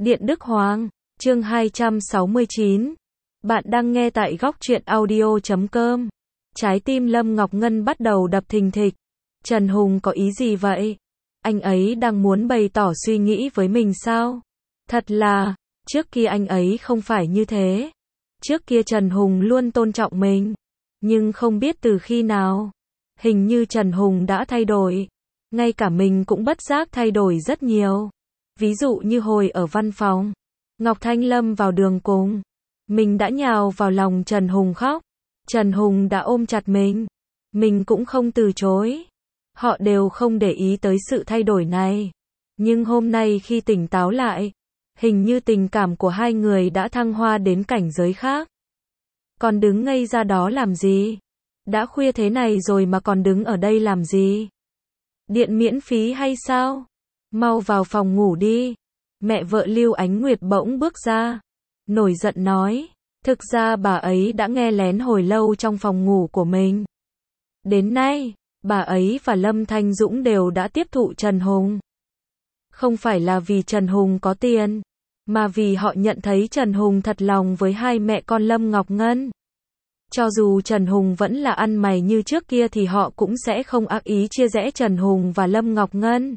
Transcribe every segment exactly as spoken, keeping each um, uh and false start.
Điện Đức Hoàng, chương hai trăm sáu mươi chín. Bạn đang nghe tại góc truyện audio chấm com. Trái tim Lâm Ngọc Ngân bắt đầu đập thình thịch. Trần Hùng có ý gì vậy? Anh ấy đang muốn bày tỏ suy nghĩ với mình sao? Thật là, trước kia anh ấy không phải như thế. Trước kia Trần Hùng luôn tôn trọng mình. Nhưng không biết từ khi nào. Hình như Trần Hùng đã thay đổi. Ngay cả mình cũng bất giác thay đổi rất nhiều. Ví dụ như hồi ở văn phòng, Ngọc Thanh Lâm vào đường cùng, mình đã nhào vào lòng Trần Hùng khóc. Trần Hùng đã ôm chặt mình. Mình cũng không từ chối. Họ đều không để ý tới sự thay đổi này. Nhưng hôm nay khi tỉnh táo lại, hình như tình cảm của hai người đã thăng hoa đến cảnh giới khác. Còn đứng ngây ra đó làm gì? Đã khuya thế này rồi mà còn đứng ở đây làm gì? Điện miễn phí hay sao? Mau vào phòng ngủ đi. Mẹ vợ Lưu Ánh Nguyệt bỗng bước ra, nổi giận nói. Thực ra bà ấy đã nghe lén hồi lâu trong phòng ngủ của mình. Đến nay, bà ấy và Lâm Thanh Dũng đều đã tiếp thụ Trần Hùng. Không phải là vì Trần Hùng có tiền, mà vì họ nhận thấy Trần Hùng thật lòng với hai mẹ con Lâm Ngọc Ngân. Cho dù Trần Hùng vẫn là ăn mày như trước kia thì họ cũng sẽ không ác ý chia rẽ Trần Hùng và Lâm Ngọc Ngân.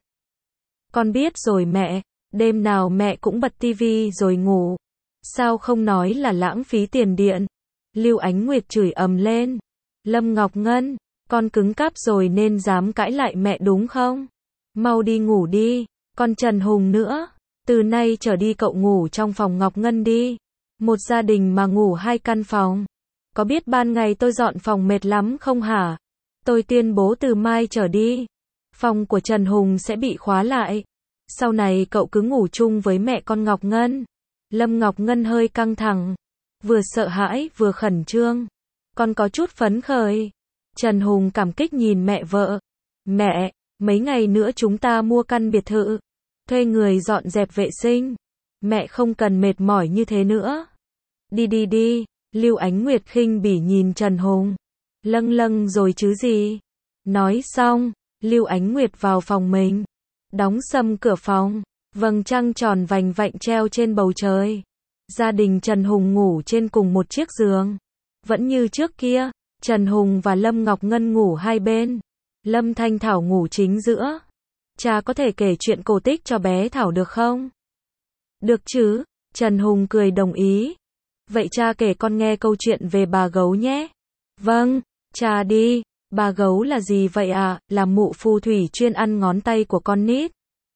Con biết rồi mẹ, đêm nào mẹ cũng bật tivi rồi ngủ. Sao không nói là lãng phí tiền điện? Lưu Ánh Nguyệt chửi ầm lên. Lâm Ngọc Ngân, con cứng cáp rồi nên dám cãi lại mẹ đúng không? Mau đi ngủ đi, con Trần Hùng nữa. Từ nay trở đi cậu ngủ trong phòng Ngọc Ngân đi. Một gia đình mà ngủ hai căn phòng. Có biết ban ngày tôi dọn phòng mệt lắm không hả? Tôi tuyên bố từ mai trở đi, phòng của Trần Hùng sẽ bị khóa lại. Sau này cậu cứ ngủ chung với mẹ con Ngọc Ngân. Lâm Ngọc Ngân hơi căng thẳng, vừa sợ hãi vừa khẩn trương. Con có chút phấn khởi. Trần Hùng cảm kích nhìn mẹ vợ. Mẹ, mấy ngày nữa chúng ta mua căn biệt thự, thuê người dọn dẹp vệ sinh. Mẹ không cần mệt mỏi như thế nữa. Đi đi đi. Lưu Ánh Nguyệt khinh bỉ nhìn Trần Hùng. Lâng lâng rồi chứ gì. Nói xong, Lưu Ánh Nguyệt vào phòng mình, đóng sầm cửa phòng. Vầng trăng tròn vành vạnh treo trên bầu trời. Gia đình Trần Hùng ngủ trên cùng một chiếc giường. Vẫn như trước kia, Trần Hùng và Lâm Ngọc Ngân ngủ hai bên. Lâm Thanh Thảo ngủ chính giữa. Cha có thể kể chuyện cổ tích cho bé Thảo được không? Được chứ, Trần Hùng cười đồng ý. Vậy cha kể con nghe câu chuyện về bà gấu nhé. Vâng, cha đi. Bà gấu là gì vậy ạ? À? Là mụ phù thủy chuyên ăn ngón tay của con nít.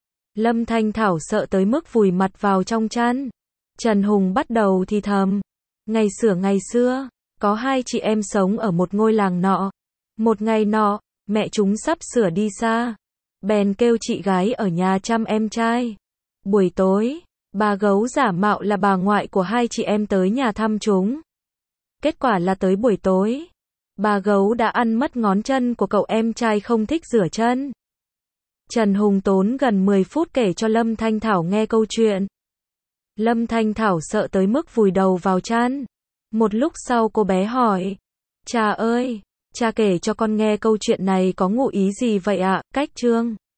Lâm Thanh Thảo sợ tới mức vùi mặt vào trong chăn. Trần Hùng bắt đầu thì thầm. Ngày xưa ngày xưa, có hai chị em sống ở một ngôi làng nọ. Một ngày nọ, mẹ chúng sắp sửa đi xa. Bèn kêu chị gái ở nhà chăm em trai. Buổi tối, bà gấu giả mạo là bà ngoại của hai chị em tới nhà thăm chúng. Kết quả là tới buổi tối, bà gấu đã ăn mất ngón chân của cậu em trai không thích rửa chân. Trần Hùng tốn gần mười phút kể cho Lâm Thanh Thảo nghe câu chuyện. Lâm Thanh Thảo sợ tới mức vùi đầu vào chăn. Một lúc sau cô bé hỏi. Cha ơi, cha kể cho con nghe câu chuyện này có ngụ ý gì vậy ạ? Cách chương.